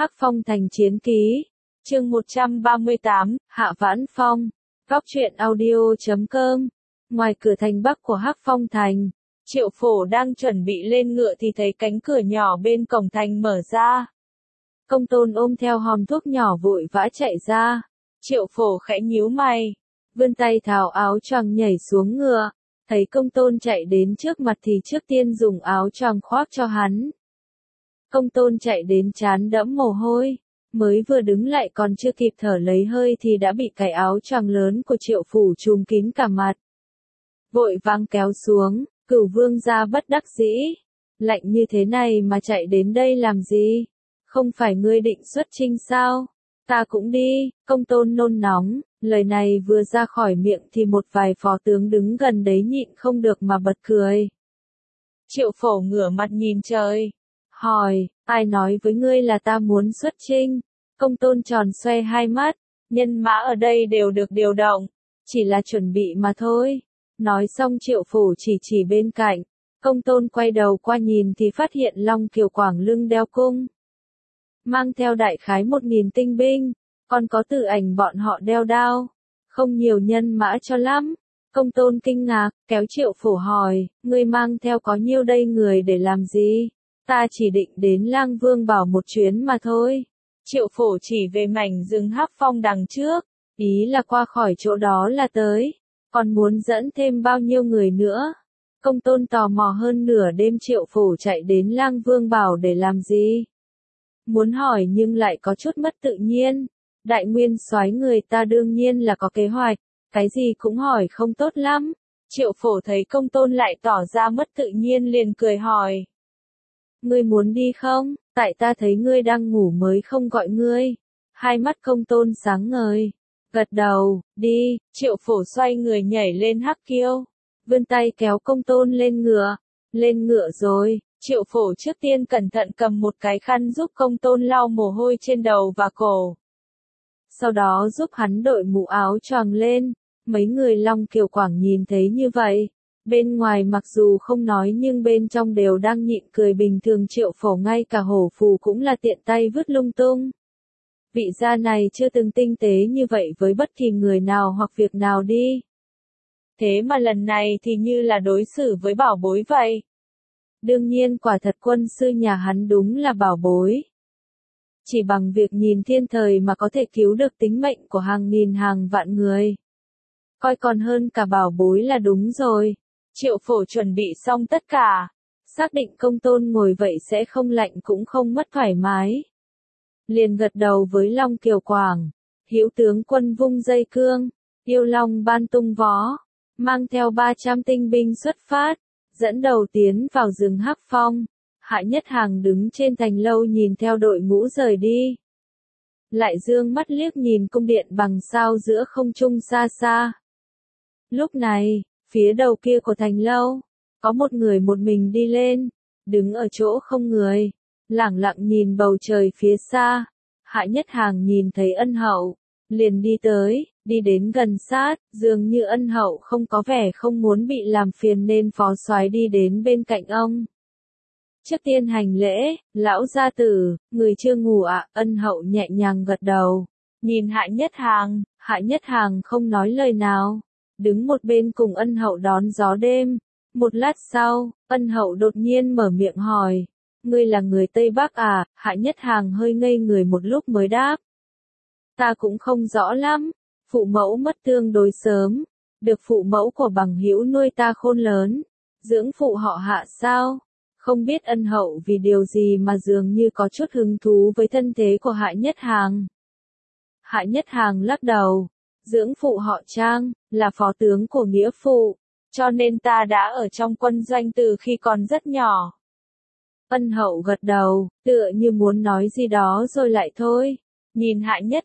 Hắc Phong Thành Chiến Ký, chương 138, Hạ Vãn Phong, Góc truyện audio.com. Ngoài cửa thành bắc của Hắc Phong Thành, Triệu Phổ đang chuẩn bị lên ngựa thì thấy cánh cửa nhỏ bên cổng thành mở ra. Công Tôn ôm theo hòm thuốc nhỏ vội vã chạy ra. Triệu Phổ khẽ nhíu mày, vươn tay tháo áo choàng nhảy xuống ngựa. Thấy Công Tôn chạy đến trước mặt thì trước tiên dùng áo choàng khoác cho hắn. Công Tôn chạy đến trán đẫm mồ hôi, mới vừa đứng lại còn chưa kịp thở lấy hơi thì đã bị cái áo choàng lớn của Triệu Phủ trùm kín cả mặt. Vội vàng kéo xuống, Cửu Vương gia bất đắc dĩ. Lạnh như thế này mà chạy đến đây làm gì? Không phải ngươi định xuất chinh sao? Ta cũng đi. Công Tôn nôn nóng, lời này vừa ra khỏi miệng thì một vài phó tướng đứng gần đấy nhịn không được mà bật cười. Triệu Phổ ngửa mặt nhìn trời, hỏi, ai nói với ngươi là ta muốn xuất chinh? Công Tôn tròn xoe hai mắt, nhân mã ở đây đều được điều động, chỉ là chuẩn bị mà thôi. Nói xong Triệu Phổ chỉ bên cạnh, Công Tôn quay đầu qua nhìn thì phát hiện Long Kiều Quảng lưng đeo cung, mang theo đại khái 1000 tinh binh, còn có Tử Ảnh bọn họ đeo đao, không nhiều nhân mã cho lắm. Công Tôn kinh ngạc, kéo Triệu Phổ hỏi, ngươi mang theo có nhiêu đây người để làm gì? Ta chỉ định đến Lang Vương Bảo một chuyến mà thôi. Triệu Phổ chỉ về mảnh rừng Hắc Phong đằng trước, ý là qua khỏi chỗ đó là tới, còn muốn dẫn thêm bao nhiêu người nữa. Công Tôn tò mò hơn nửa đêm Triệu Phổ chạy đến Lang Vương Bảo để làm gì? Muốn hỏi nhưng lại có chút mất tự nhiên. Đại nguyên soái người ta đương nhiên là có kế hoạch, cái gì cũng hỏi không tốt lắm. Triệu Phổ thấy Công Tôn lại tỏ ra mất tự nhiên liền cười hỏi. Ngươi muốn đi không? Tại ta thấy ngươi đang ngủ mới không gọi ngươi. Hai mắt Công Tôn sáng ngời. Gật đầu, đi. Triệu Phổ xoay người nhảy lên hắc kiêu, vươn tay kéo Công Tôn lên ngựa. Lên ngựa rồi, Triệu Phổ trước tiên cẩn thận cầm một cái khăn giúp Công Tôn lau mồ hôi trên đầu và cổ. Sau đó giúp hắn đội mũ áo choàng lên. Mấy người Long Kiều Quảng nhìn thấy như vậy, bên ngoài mặc dù không nói nhưng bên trong đều đang nhịn cười bình thường. Triệu Phổ ngay cả hổ phù cũng là tiện tay vứt lung tung. Vị gia này chưa từng tinh tế như vậy với bất kỳ người nào hoặc việc nào đi. Thế mà lần này thì như là đối xử với bảo bối vậy. Đương nhiên quả thật quân sư nhà hắn đúng là bảo bối. Chỉ bằng việc nhìn thiên thời mà có thể cứu được tính mệnh của hàng nghìn hàng vạn người, coi còn hơn cả bảo bối là đúng rồi. Triệu Phổ chuẩn bị xong tất cả, xác định Công Tôn ngồi vậy sẽ không lạnh cũng không mất thoải mái. Liền gật đầu với Long Kiều Quảng, hữu tướng quân vung dây cương, yêu long ban tung vó, mang theo 300 tinh binh xuất phát, dẫn đầu tiến vào rừng Hắc Phong. Hạ Nhất Hàng đứng trên thành lâu nhìn theo đội ngũ rời đi. Lại dương mắt liếc nhìn cung điện bằng sao giữa không trung xa xa. Lúc này, phía đầu kia của thành lâu, có một người một mình đi lên, đứng ở chỗ không người, lẳng lặng nhìn bầu trời phía xa. Hạ Nhất Hàng nhìn thấy Ân Hậu, liền đi tới, đi đến gần sát, dường như Ân Hậu không có vẻ không muốn bị làm phiền nên phó soái đi đến bên cạnh ông. Trước tiên hành lễ, lão gia tử, người chưa ngủ ạ? Ân Hậu nhẹ nhàng gật đầu, nhìn Hạ Nhất Hàng không nói lời nào, đứng một bên cùng Ân Hậu đón gió đêm. Một lát sau, Ân Hậu đột nhiên mở miệng hỏi, ngươi là người Tây Bắc à? Hạ Nhất Hàng hơi ngây người một lúc mới đáp, ta cũng không rõ lắm, phụ mẫu mất tương đối sớm, được phụ mẫu của bằng hữu nuôi ta khôn lớn, dưỡng phụ họ Hạ sao? Không biết Ân Hậu vì điều gì mà dường như có chút hứng thú với thân thế của Hạ Nhất Hàng. Hạ Nhất Hàng lắc đầu, dưỡng phụ họ Trang, là phó tướng của nghĩa phụ, cho nên ta đã ở trong quân doanh từ khi còn rất nhỏ. Ân Hậu gật đầu, tựa như muốn nói gì đó rồi lại thôi. Nhìn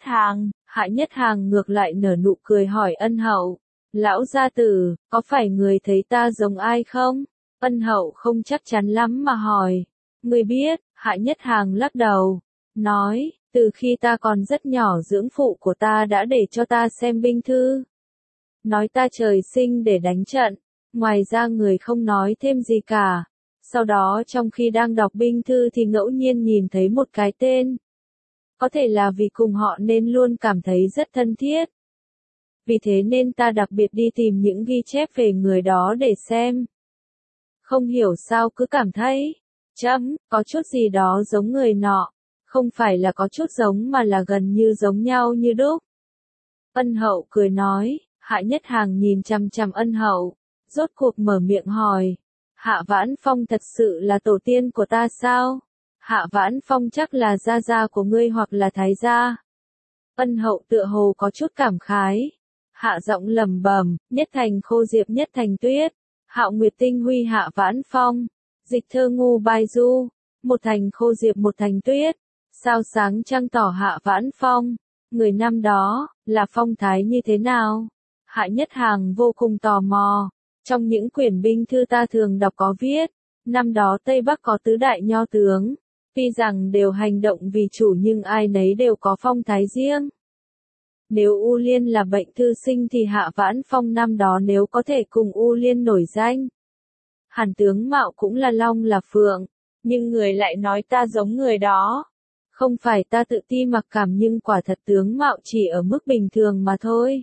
Hạ Nhất Hàng ngược lại nở nụ cười hỏi Ân Hậu, lão gia tử, có phải người thấy ta giống ai không? Ân Hậu không chắc chắn lắm mà hỏi, người biết? Hạ Nhất Hàng lắc đầu, nói, từ khi ta còn rất nhỏ dưỡng phụ của ta đã để cho ta xem binh thư. Nói ta trời sinh để đánh trận, ngoài ra người không nói thêm gì cả. Sau đó trong khi đang đọc binh thư thì ngẫu nhiên nhìn thấy một cái tên. Có thể là vì cùng họ nên luôn cảm thấy rất thân thiết. Vì thế nên ta đặc biệt đi tìm những ghi chép về người đó để xem. Không hiểu sao cứ cảm thấy, có chút gì đó giống người nọ, không phải là có chút giống mà là gần như giống nhau như đúc. Ân Hậu cười nói, Hạ Nhất Hàng nhìn chằm chằm Ân Hậu, rốt cuộc mở miệng hỏi, Hạ Vãn Phong thật sự là tổ tiên của ta sao? Hạ Vãn Phong chắc là gia gia của ngươi hoặc là thái gia. Ân Hậu tựa hồ có chút cảm khái, hạ giọng lẩm bẩm, nhất thành khô diệp nhất thành tuyết, Hạo Nguyệt Tinh Huy Hạ Vãn Phong, dịch thơ ngu bài du, một thành khô diệp một thành tuyết, sao sáng trăng tỏ Hạ Vãn Phong, người năm đó, là phong thái như thế nào? Hạ Nhất Hàng vô cùng tò mò, trong những quyển binh thư ta thường đọc có viết, năm đó Tây Bắc có tứ đại nho tướng, tuy rằng đều hành động vì chủ nhưng ai nấy đều có phong thái riêng. Nếu U Liên là bệnh thư sinh thì Hạ Vãn Phong năm đó nếu có thể cùng U Liên nổi danh. Hàn tướng mạo cũng là long là phượng, nhưng người lại nói ta giống người đó. Không phải ta tự ti mặc cảm nhưng quả thật tướng mạo chỉ ở mức bình thường mà thôi.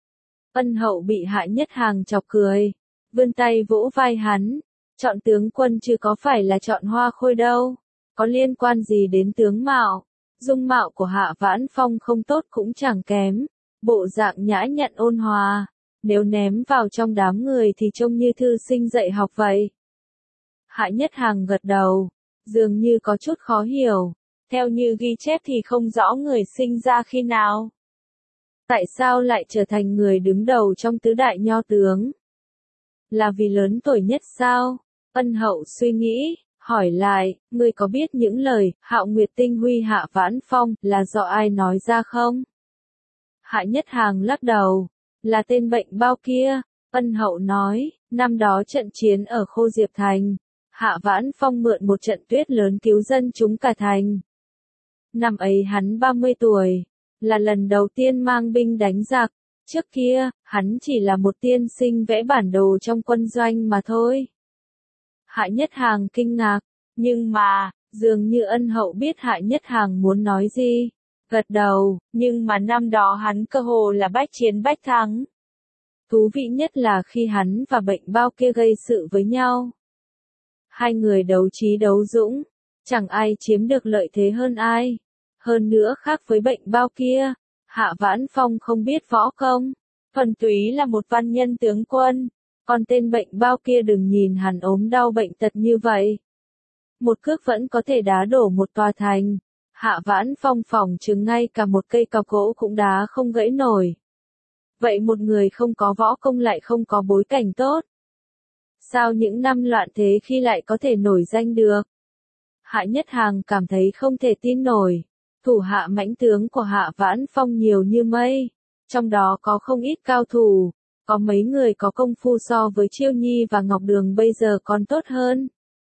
Ân Hậu bị Hạ Nhất Hàng chọc cười, vươn tay vỗ vai hắn, chọn tướng quân chứ có phải là chọn hoa khôi đâu, có liên quan gì đến tướng mạo. Dung mạo của Hạ Vãn Phong không tốt cũng chẳng kém, bộ dạng nhã nhặn ôn hòa, nếu ném vào trong đám người thì trông như thư sinh dạy học vậy. Hạ Nhất Hàng gật đầu, dường như có chút khó hiểu, theo như ghi chép thì không rõ người sinh ra khi nào. Tại sao lại trở thành người đứng đầu trong tứ đại nho tướng? Là vì lớn tuổi nhất sao? Ân Hậu suy nghĩ, hỏi lại, ngươi có biết những lời Hạo Nguyệt Tinh Huy Hạ Vãn Phong là do ai nói ra không? Hạ Nhất Hàng lắc đầu, là tên bệnh bao kia. Ân Hậu nói, năm đó trận chiến ở Khô Diệp Thành, Hạ Vãn Phong mượn một trận tuyết lớn cứu dân chúng cả thành. Năm ấy hắn 30 tuổi, là lần đầu tiên mang binh đánh giặc, trước kia, hắn chỉ là một tiên sinh vẽ bản đồ trong quân doanh mà thôi. Hạ Nhất Hàng kinh ngạc, nhưng mà, dường như Ân Hậu biết Hạ Nhất Hàng muốn nói gì. Gật đầu, nhưng mà năm đó hắn cơ hồ là bách chiến bách thắng. Thú vị nhất là khi hắn và bệnh bao kia gây sự với nhau. Hai người đấu trí đấu dũng, chẳng ai chiếm được lợi thế hơn ai. Hơn nữa khác với bệnh bao kia, Hạ Vãn Phong không biết võ công, thuần túy là một văn nhân tướng quân. Còn tên bệnh bao kia đừng nhìn hắn ốm đau bệnh tật như vậy. Một cước vẫn có thể đá đổ một tòa thành. Hạ Vãn Phong phỏng chừng ngay cả một cây cọc gỗ cũng đá không gãy nổi. Vậy một người không có võ công lại không có bối cảnh tốt. Sao những năm loạn thế khi lại có thể nổi danh được? Hạ Nhất Hàng cảm thấy không thể tin nổi. Thủ hạ mãnh tướng của Hạ Vãn Phong nhiều như mây. Trong đó có không ít cao thủ. Có mấy người có công phu so với Chiêu Nhi và Ngọc Đường bây giờ còn tốt hơn.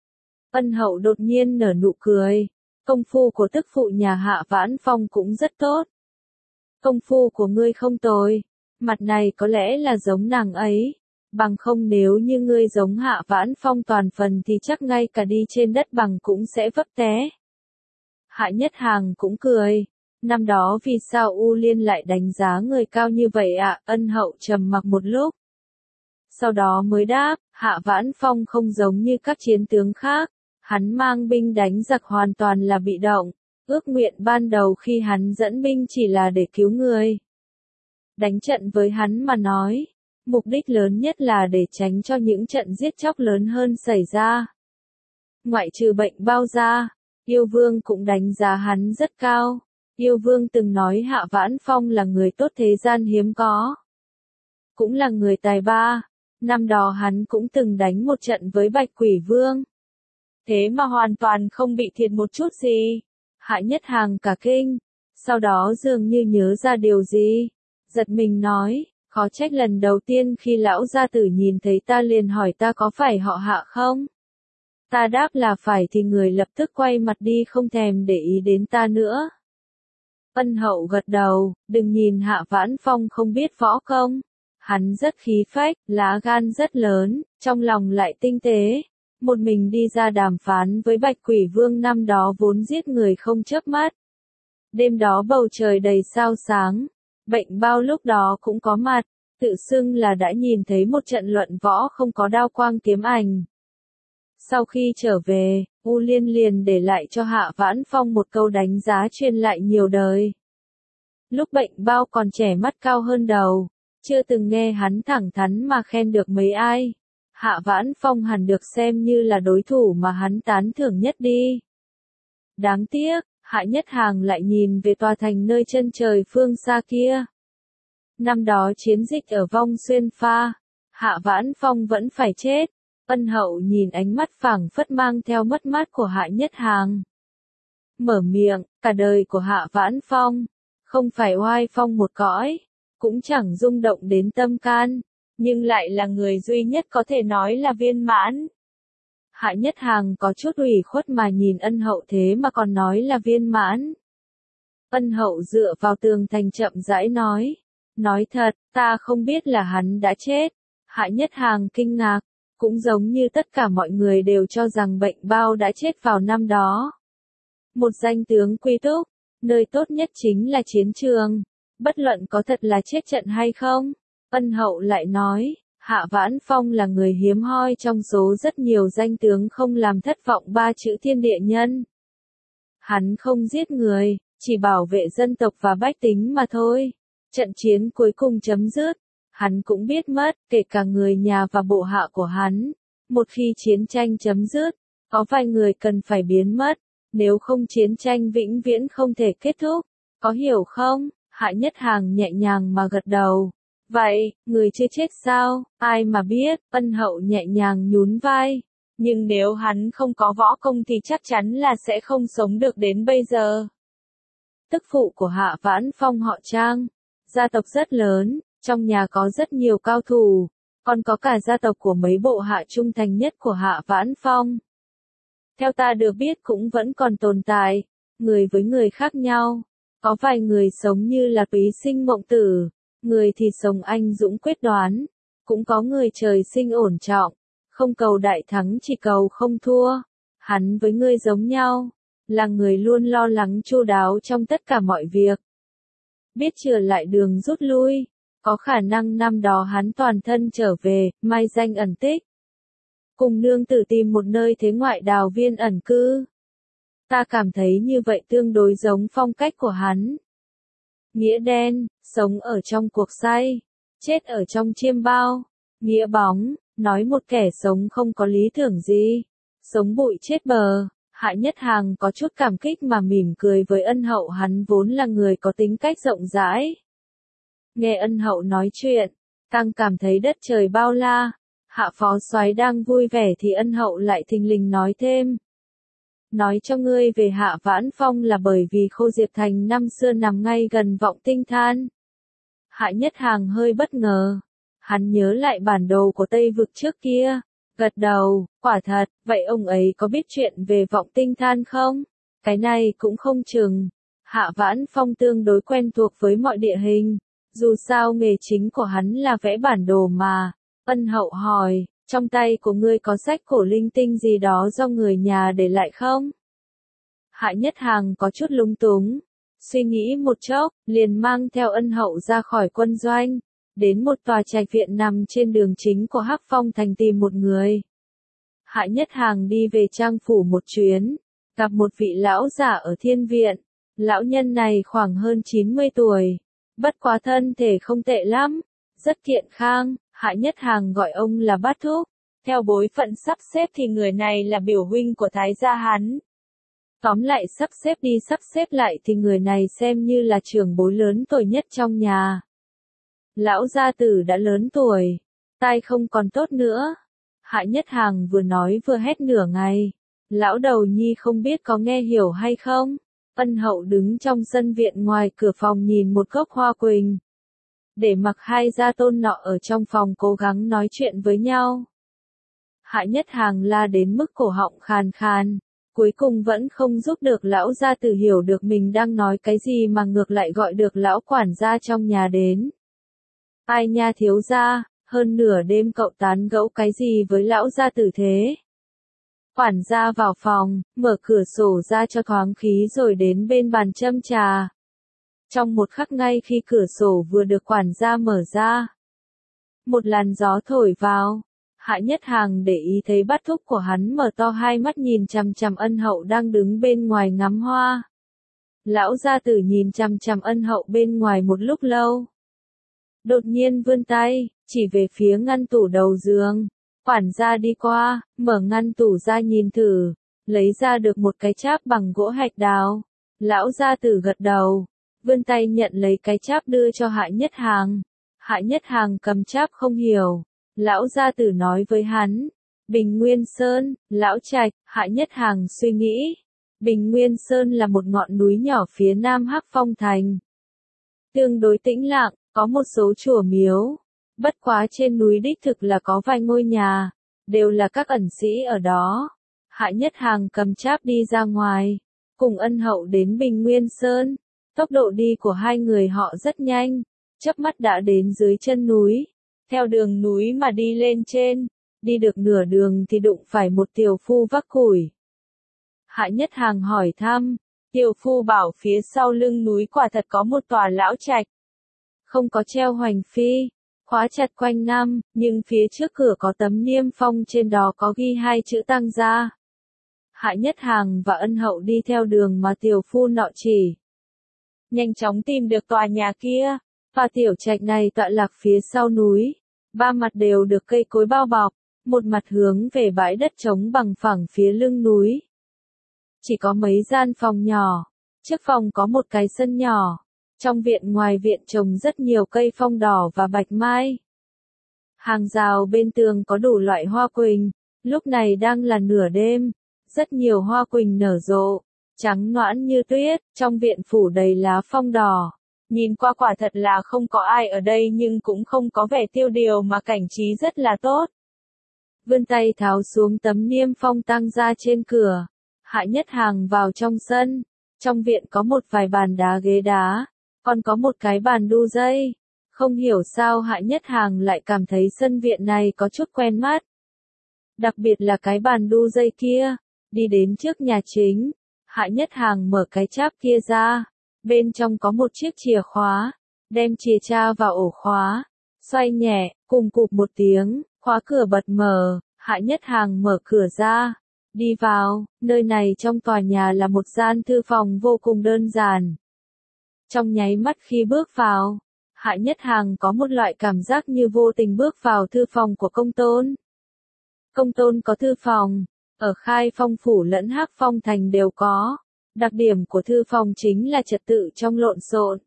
Ân Hậu đột nhiên nở nụ cười. Công phu của tức phụ nhà Hạ Vãn Phong cũng rất tốt. Công phu của ngươi không tồi. Mặt này có lẽ là giống nàng ấy. Bằng không nếu như ngươi giống Hạ Vãn Phong toàn phần thì chắc ngay cả đi trên đất bằng cũng sẽ vấp té. Hạ Nhất Hàng cũng cười. Năm đó vì sao U Liên lại đánh giá người cao như vậy ạ? Ân Hậu trầm mặc một lúc. Sau đó mới đáp, Hạ Vãn Phong không giống như các chiến tướng khác. Hắn mang binh đánh giặc hoàn toàn là bị động. Ước nguyện ban đầu khi hắn dẫn binh chỉ là để cứu người. Đánh trận với hắn mà nói. Mục đích lớn nhất là để tránh cho những trận giết chóc lớn hơn xảy ra. Ngoại trừ bệnh bao ra, Yêu Vương cũng đánh giá hắn rất cao. Yêu Vương từng nói Hạ Vãn Phong là người tốt thế gian hiếm có. Cũng là người tài ba. Năm đó hắn cũng từng đánh một trận với Bạch Quỷ Vương. Thế mà hoàn toàn không bị thiệt một chút gì. Hạ Nhất Hàng cả kinh. Sau đó dường như nhớ ra điều gì. Giật mình nói, khó trách lần đầu tiên khi lão gia tử nhìn thấy ta liền hỏi ta có phải họ Hạ không? Ta đáp là phải thì người lập tức quay mặt đi không thèm để ý đến ta nữa. Ân Hậu gật đầu, đừng nhìn Hạ Vãn Phong không biết võ công. Hắn rất khí phách, lá gan rất lớn, trong lòng lại tinh tế. Một mình đi ra đàm phán với Bạch Quỷ Vương năm đó vốn giết người không chớp mắt. Đêm đó bầu trời đầy sao sáng, Bệnh Bao lúc đó cũng có mặt, tự xưng là đã nhìn thấy một trận luận võ không có đao quang kiếm ảnh. Sau khi trở về, U Liên liền để lại cho Hạ Vãn Phong một câu đánh giá truyền lại nhiều đời. Lúc Bệnh Bao còn trẻ mắt cao hơn đầu, chưa từng nghe hắn thẳng thắn mà khen được mấy ai. Hạ Vãn Phong hẳn được xem như là đối thủ mà hắn tán thưởng nhất đi. Đáng tiếc, Hạ Nhất Hàng lại nhìn về tòa thành nơi chân trời phương xa kia. Năm đó chiến dịch ở Vong Xuyên Pha, Hạ Vãn Phong vẫn phải chết. Ân Hậu nhìn ánh mắt phảng phất mang theo mất mát của Hạ Nhất Hàng. Mở miệng, cả đời của Hạ Vãn Phong, không phải oai phong một cõi, cũng chẳng rung động đến tâm can, nhưng lại là người duy nhất có thể nói là viên mãn. Hạ Nhất Hàng có chút ủy khuất mà nhìn Ân Hậu thế mà còn nói là viên mãn. Ân Hậu dựa vào tường thành chậm rãi nói thật, ta không biết là hắn đã chết. Hạ Nhất Hàng kinh ngạc, cũng giống như tất cả mọi người đều cho rằng Bệnh Bao đã chết vào năm đó. Một danh tướng quy túc, nơi tốt nhất chính là chiến trường, bất luận có thật là chết trận hay không. Ân Hậu lại nói, Hạ Vãn Phong là người hiếm hoi trong số rất nhiều danh tướng không làm thất vọng ba chữ thiên địa nhân. Hắn không giết người, chỉ bảo vệ dân tộc và bách tính mà thôi. Trận chiến cuối cùng chấm dứt, hắn cũng biết mất, kể cả người nhà và bộ hạ của hắn. Một khi chiến tranh chấm dứt, có vài người cần phải biến mất, nếu không chiến tranh vĩnh viễn không thể kết thúc. Có hiểu không? Hạ Nhất Hàng nhẹ nhàng mà gật đầu. Vậy, người chưa chết sao? Ai mà biết? Ân Hậu nhẹ nhàng nhún vai. Nhưng nếu hắn không có võ công thì chắc chắn là sẽ không sống được đến bây giờ. Tức phụ của Hạ Vãn Phong họ Trang, gia tộc rất lớn, trong nhà có rất nhiều cao thủ, còn có cả gia tộc của mấy bộ hạ trung thành nhất của Hạ Vãn Phong. Theo ta được biết cũng vẫn còn tồn tại, người với người khác nhau, có vài người sống như là Túy Sinh Mộng Tử, người thì sống anh dũng quyết đoán, cũng có người trời sinh ổn trọng, không cầu đại thắng chỉ cầu không thua. Hắn với ngươi giống nhau, là người luôn lo lắng chu đáo trong tất cả mọi việc. Biết chừa lại đường rút lui, có khả năng năm đó hắn toàn thân trở về, mai danh ẩn tích. Cùng nương tử tìm một nơi thế ngoại đào viên ẩn cư. Ta cảm thấy như vậy tương đối giống phong cách của hắn. Nghĩa đen, sống ở trong cuộc say, chết ở trong chiêm bao. Nghĩa bóng, nói một kẻ sống không có lý tưởng gì, sống bụi chết bờ. Hạ Nhất Hàng có chút cảm kích mà mỉm cười với Ân Hậu, hắn vốn là người có tính cách rộng rãi. Nghe Ân Hậu nói chuyện, càng cảm thấy đất trời bao la. Hạ phó soái đang vui vẻ thì Ân Hậu lại thình lình nói thêm. Nói cho ngươi về Hạ Vãn Phong là bởi vì Khô Diệp Thành năm xưa nằm ngay gần Vọng Tinh Than. Hạ Nhất Hàng hơi bất ngờ. Hắn nhớ lại bản đồ của Tây Vực trước kia. Gật đầu, quả thật, vậy ông ấy có biết chuyện về Vọng Tinh Than không? Cái này cũng không chừng. Hạ Vãn Phong tương đối quen thuộc với mọi địa hình. Dù sao nghề chính của hắn là vẽ bản đồ mà. Ân Hậu hỏi, trong tay của ngươi có sách cổ linh tinh gì đó do người nhà để lại không? Hạ Nhất Hàng có chút lúng túng, suy nghĩ một chốc, liền mang theo Ân Hậu ra khỏi quân doanh, đến một tòa trạch viện nằm trên đường chính của Hắc Phong thành tìm một người. Hạ Nhất Hàng đi về trang phủ một chuyến, gặp một vị lão giả ở thiên viện. Lão nhân này khoảng hơn 90 tuổi, bất quá thân thể không tệ lắm, rất kiện khang. Hạ Nhất Hàng gọi ông là Bát Thúc. Theo bối phận sắp xếp thì người này là biểu huynh của Thái gia hắn. Tóm lại sắp xếp đi sắp xếp lại thì người này xem như là trưởng bối lớn tuổi nhất trong nhà. Lão gia tử đã lớn tuổi, tai không còn tốt nữa. Hạ Nhất Hàng vừa nói vừa hét nửa ngày. Lão đầu nhi không biết có nghe hiểu hay không. Ân Hậu đứng trong sân viện ngoài cửa phòng nhìn một gốc hoa quỳnh. Để mặc hai gia tôn nọ ở trong phòng cố gắng nói chuyện với nhau. Hạ Nhất Hàng la đến mức cổ họng khàn khàn, cuối cùng vẫn không giúp được lão gia tử hiểu được mình đang nói cái gì mà ngược lại gọi được lão quản gia trong nhà đến. Ai nha thiếu gia, hơn nửa đêm cậu tán gẫu cái gì với lão gia tử thế? Quản gia vào phòng, mở cửa sổ ra cho thoáng khí rồi đến bên bàn châm trà. Trong một khắc ngay khi cửa sổ vừa được quản gia mở ra, một làn gió thổi vào. Hạ Nhất Hàng để ý thấy bát thúc của hắn mở to hai mắt nhìn chằm chằm Ân Hậu đang đứng bên ngoài ngắm hoa. Lão gia tử nhìn chằm chằm Ân Hậu bên ngoài một lúc lâu. Đột nhiên vươn tay, chỉ về phía ngăn tủ đầu giường. Quản gia đi qua, mở ngăn tủ ra nhìn thử, lấy ra được một cái cháp bằng gỗ hạch đào. Lão gia tử gật đầu, vươn tay nhận lấy cái cháp đưa cho Hạ Nhất Hàng. Hạ Nhất Hàng cầm cháp không hiểu. Lão gia tử nói với hắn, Bình Nguyên Sơn, Lão Trạch. Hạ Nhất Hàng suy nghĩ, Bình Nguyên Sơn là một ngọn núi nhỏ phía nam Hắc Phong Thành. Tương đối tĩnh lặng, có một số chùa miếu. Bất quá trên núi đích thực là có vài ngôi nhà, đều là các ẩn sĩ ở đó. Hạ Nhất Hàng cầm cháp đi ra ngoài, cùng Ân Hậu đến Bình Nguyên Sơn. Tốc độ đi của hai người họ rất nhanh, chớp mắt đã đến dưới chân núi. Theo đường núi mà đi lên trên, đi được nửa đường thì đụng phải một tiểu phu vác củi. Hạ Nhất Hàng hỏi thăm, tiểu phu bảo phía sau lưng núi quả thật có một tòa lão trạch. Không có treo hoành phi, khóa chặt quanh năm, nhưng phía trước cửa có tấm niêm phong trên đó có ghi hai chữ Tăng Gia. Hạ Nhất Hàng và Ân Hậu đi theo đường mà tiểu phu nọ chỉ. Nhanh chóng tìm được tòa nhà kia, và tiểu trạch này tọa lạc phía sau núi. Ba mặt đều được cây cối bao bọc, một mặt hướng về bãi đất trống bằng phẳng phía lưng núi. Chỉ có mấy gian phòng nhỏ, trước phòng có một cái sân nhỏ. Trong viện ngoài viện trồng rất nhiều cây phong đỏ và bạch mai. Hàng rào bên tường có đủ loại hoa quỳnh, lúc này đang là nửa đêm, rất nhiều hoa quỳnh nở rộ, trắng nõn như tuyết, trong viện phủ đầy lá phong đỏ. Nhìn qua quả thật là không có ai ở đây nhưng cũng không có vẻ tiêu điều mà cảnh trí rất là tốt. Vươn tay tháo xuống tấm niêm phong Tăng Gia trên cửa. Hạ Nhất Hàng vào trong sân. Trong viện có một vài bàn đá ghế đá, còn có một cái bàn đu dây. Không hiểu sao Hạ Nhất Hàng lại cảm thấy sân viện này có chút quen mắt. Đặc biệt là cái bàn đu dây kia. Đi đến trước nhà chính, Hạ Nhất Hàng mở cái cháp kia ra. Bên trong có một chiếc chìa khóa, đem chìa tra vào ổ khóa, xoay nhẹ, cùng cụp một tiếng, khóa cửa bật mở. Hạ Nhất Hàng mở cửa ra, đi vào. Nơi này trong tòa nhà là một gian thư phòng vô cùng đơn giản. Trong nháy mắt khi bước vào, Hạ Nhất Hàng có một loại cảm giác như vô tình bước vào thư phòng của Công Tôn. Công Tôn có thư phòng, ở Khai Phong phủ lẫn Hắc Phong thành đều có. Đặc điểm của thư phòng chính là trật tự trong lộn xộn.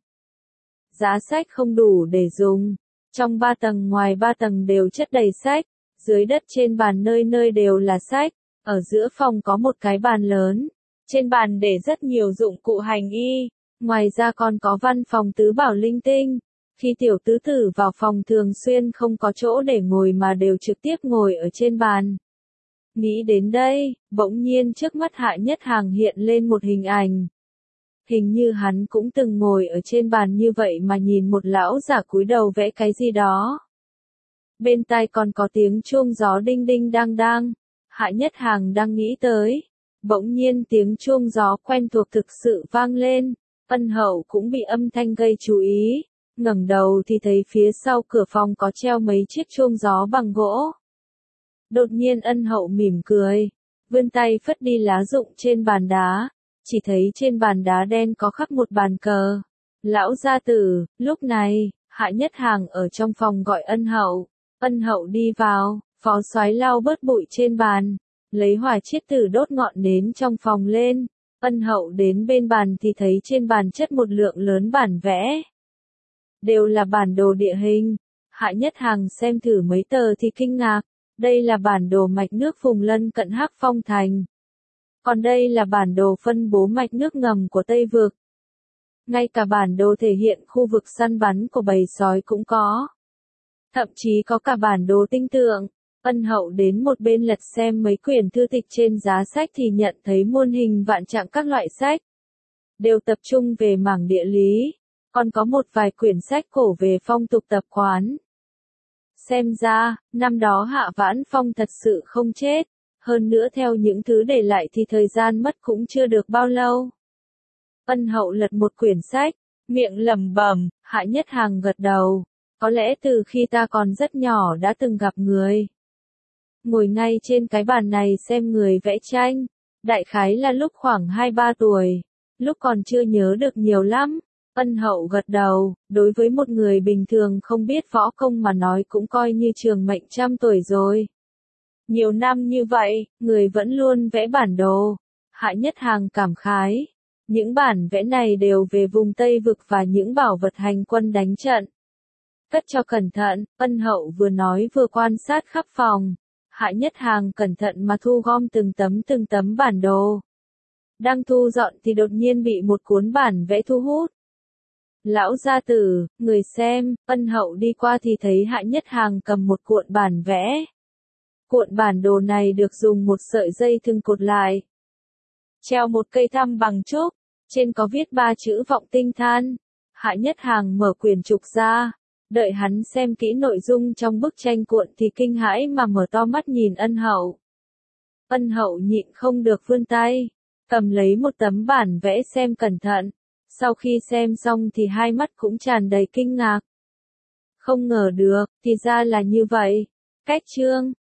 Giá sách không đủ để dùng. Trong 3 tầng ngoài 3 tầng đều chất đầy sách. Dưới đất trên bàn nơi nơi đều là sách. Ở giữa phòng có một cái bàn lớn. Trên bàn để rất nhiều dụng cụ hành y. Ngoài ra còn có văn phòng tứ bảo linh tinh. Khi tiểu tứ tử vào phòng thường xuyên không có chỗ để ngồi mà đều trực tiếp ngồi ở trên bàn. Nghĩ đến đây, bỗng nhiên trước mắt Hạ Nhất Hàng hiện lên một hình ảnh. Hình như hắn cũng từng ngồi ở trên bàn như vậy mà nhìn một lão giả cúi đầu vẽ cái gì đó. Bên tai còn có tiếng chuông gió đinh đinh đang đang. Hạ Nhất Hàng đang nghĩ tới. Bỗng nhiên tiếng chuông gió quen thuộc thực sự vang lên. Ân Hậu cũng bị âm thanh gây chú ý. Ngẩng đầu thì thấy phía sau cửa phòng có treo mấy chiếc chuông gió bằng gỗ. Đột nhiên Ân Hậu mỉm cười, vươn tay phất đi lá rụng trên bàn đá, chỉ thấy trên bàn đá đen có khắc một bàn cờ. Lão gia tử. Lúc này, Hạ Nhất Hàng ở trong phòng gọi Ân Hậu. Ân Hậu đi vào, phó soái lau bớt bụi trên bàn, lấy hỏa chiết tử đốt ngọn nến trong phòng lên. Ân Hậu đến bên bàn thì thấy trên bàn chất một lượng lớn bản vẽ. Đều là bản đồ địa hình. Hạ Nhất Hàng xem thử mấy tờ thì kinh ngạc. Đây là bản đồ mạch nước vùng lân cận Hắc Phong thành. Còn đây là bản đồ phân bố mạch nước ngầm của Tây Vực. Ngay cả bản đồ thể hiện khu vực săn bắn của bầy sói cũng có. Thậm chí có cả bản đồ tinh tượng. Ân Hậu đến một bên lật xem mấy quyển thư tịch trên giá sách thì nhận thấy muôn hình vạn trạng các loại sách. Đều tập trung về mảng địa lý. Còn có một vài quyển sách cổ về phong tục tập quán. Xem ra, năm đó Hạ Vãn Phong thật sự không chết. hơn nữa theo những thứ để lại thì thời gian mất cũng chưa được bao lâu. Ân Hậu lật một quyển sách, miệng lẩm bẩm, Hạ Nhất Hằng gật đầu. Có lẽ từ khi ta còn rất nhỏ đã từng gặp người. Ngồi ngay trên cái bàn này xem người vẽ tranh. Đại khái là lúc khoảng 2-3 tuổi. Lúc còn chưa nhớ được nhiều lắm. Ân Hậu gật đầu, đối với một người bình thường không biết võ công mà nói cũng coi như trường mệnh trăm tuổi rồi. Nhiều năm như vậy, người vẫn luôn vẽ bản đồ. Hạ Nhất Hằng cảm khái. Những bản vẽ này đều về vùng Tây Vực và những bảo vật hành quân đánh trận. Cất cho cẩn thận, Ân Hậu vừa nói vừa quan sát khắp phòng. Hạ Nhất Hằng cẩn thận mà thu gom từng tấm bản đồ. Đang thu dọn thì đột nhiên bị một cuốn bản vẽ thu hút. Lão gia tử, người xem, Ân Hậu đi qua thì thấy Hạ Nhất Hằng cầm một cuộn bản vẽ. Cuộn bản đồ này được dùng một sợi dây thừng cột lại. Treo một cây thăm bằng trúc, trên có viết 3 chữ Vọng Tinh Than. Hạ Nhất Hằng mở quyển trục ra, đợi hắn xem kỹ nội dung trong bức tranh cuộn thì kinh hãi mà mở to mắt nhìn Ân Hậu. Ân Hậu nhịn không được vươn tay, cầm lấy một tấm bản vẽ xem cẩn thận. Sau khi xem xong thì hai mắt cũng tràn đầy kinh ngạc. Không ngờ được, thì ra là như vậy. Cách chương